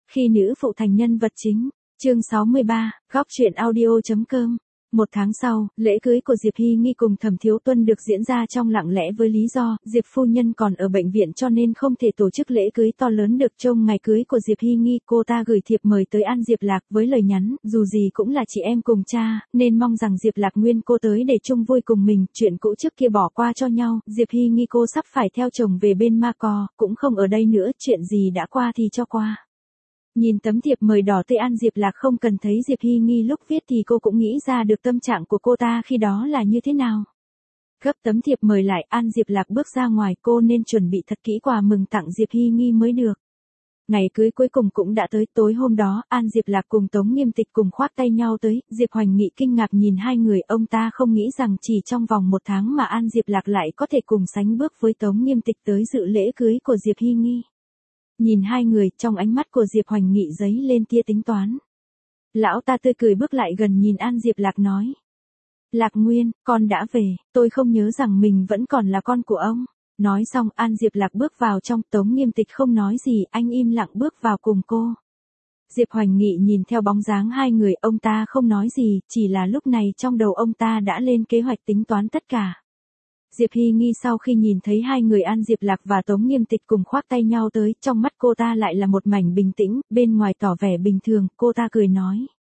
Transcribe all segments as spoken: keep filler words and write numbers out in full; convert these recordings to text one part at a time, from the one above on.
Khi nữ phụ thành nhân vật chính, chương sáu mươi ba, góc truyện audio chấm com. Một tháng sau, lễ cưới của Diệp Hy Nghi cùng Thẩm Thiếu Tuân được diễn ra trong lặng lẽ với lý do Diệp phu nhân còn ở bệnh viện cho nên không thể tổ chức lễ cưới to lớn được. Trong ngày cưới của Diệp Hy Nghi, cô ta gửi thiệp mời tới An Diệp Lạc với lời nhắn, dù gì cũng là chị em cùng cha, nên mong rằng Diệp Lạc nguyên cô tới để chung vui cùng mình, chuyện cũ trước kia bỏ qua cho nhau. Diệp Hy Nghi cô sắp phải theo chồng về bên Ma Co, cũng không ở đây nữa, chuyện gì đã qua thì cho qua. Nhìn tấm thiệp mời đỏ tươi An Diệp Lạc không cần thấy Diệp Hy Nghi lúc viết thì cô cũng nghĩ ra được tâm trạng của cô ta khi đó là như thế nào. Gấp tấm thiệp mời lại, An Diệp Lạc bước ra ngoài, cô nên chuẩn bị thật kỹ quà mừng tặng Diệp Hy Nghi mới được. Ngày cưới cuối cùng cũng đã tới. Tối hôm đó, An Diệp Lạc cùng Tống Nghiêm Tịch cùng khoác tay nhau tới. Diệp Hoành Nghị kinh ngạc nhìn hai người, ông ta không nghĩ rằng chỉ trong vòng một tháng mà An Diệp Lạc lại có thể cùng sánh bước với Tống Nghiêm Tịch tới dự lễ cưới của Diệp Hy Nghi. Nhìn hai người, trong ánh mắt của Diệp Hoành Nghị dấy lên tia tính toán. Lão ta tươi cười bước lại gần nhìn An Diệp Lạc nói. Lạc Nguyên, con đã về, tôi không nhớ rằng mình vẫn còn là con của ông. Nói xong, An Diệp Lạc bước vào trong. Tống Nghiêm Tịch không nói gì, anh im lặng bước vào cùng cô. Diệp Hoành Nghị nhìn theo bóng dáng hai người, ông ta không nói gì, chỉ là lúc này trong đầu ông ta đã lên kế hoạch tính toán tất cả. Diệp Hy Nghi sau khi nhìn thấy hai người An Diệp Lạc và Tống Nghiêm Tịch cùng khoác tay nhau tới, trong mắt cô ta lại là một mảnh bình tĩnh, bên ngoài tỏ vẻ bình thường, cô ta cười nói.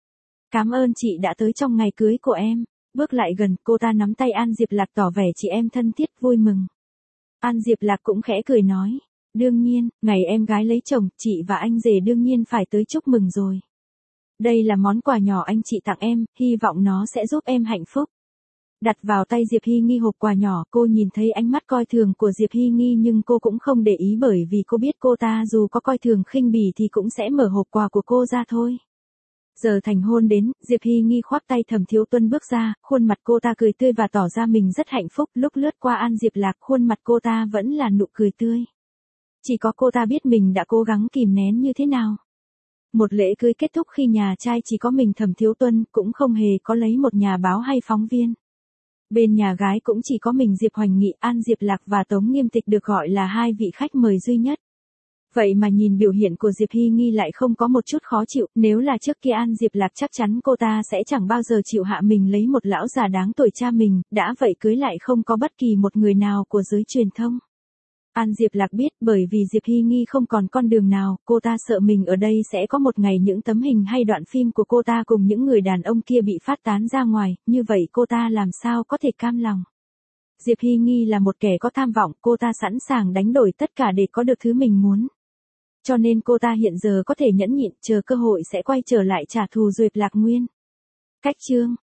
Cảm ơn chị đã tới trong ngày cưới của em. Bước lại gần, cô ta nắm tay An Diệp Lạc tỏ vẻ chị em thân thiết vui mừng. An Diệp Lạc cũng khẽ cười nói. Đương nhiên, ngày em gái lấy chồng, chị và anh rể đương nhiên phải tới chúc mừng rồi. Đây là món quà nhỏ anh chị tặng em, hy vọng nó sẽ giúp em hạnh phúc. Đặt vào tay Diệp Hy Nghi hộp quà nhỏ, cô nhìn thấy ánh mắt coi thường của Diệp Hy Nghi nhưng cô cũng không để ý bởi vì cô biết cô ta dù có coi thường khinh bỉ thì cũng sẽ mở hộp quà của cô ra thôi. Giờ thành hôn đến, Diệp Hy Nghi khoác tay Thẩm Thiếu Tuân bước ra, khuôn mặt cô ta cười tươi và tỏ ra mình rất hạnh phúc. Lúc lướt qua An Diệp Lạc, khuôn mặt cô ta vẫn là nụ cười tươi. Chỉ có cô ta biết mình đã cố gắng kìm nén như thế nào. Một lễ cưới kết thúc khi nhà trai chỉ có mình Thẩm Thiếu Tuân, cũng không hề có lấy một nhà báo hay phóng viên. Bên nhà gái cũng chỉ có mình Diệp Hoành Nghị, An Diệp Lạc và Tống Nghiêm Tịch được gọi là hai vị khách mời duy nhất. Vậy mà nhìn biểu hiện của Diệp Hy Nghi lại không có một chút khó chịu, nếu là trước kia An Diệp Lạc chắc chắn cô ta sẽ chẳng bao giờ chịu hạ mình lấy một lão già đáng tuổi cha mình, đã vậy cưới lại không có bất kỳ một người nào của giới truyền thông. An Diệp Lạc biết bởi vì Diệp Hy Nghi không còn con đường nào, cô ta sợ mình ở đây sẽ có một ngày những tấm hình hay đoạn phim của cô ta cùng những người đàn ông kia bị phát tán ra ngoài, như vậy cô ta làm sao có thể cam lòng. Diệp Hy Nghi là một kẻ có tham vọng, cô ta sẵn sàng đánh đổi tất cả để có được thứ mình muốn. Cho nên cô ta hiện giờ có thể nhẫn nhịn, chờ cơ hội sẽ quay trở lại trả thù Diệp Lạc Nguyên. Cách chương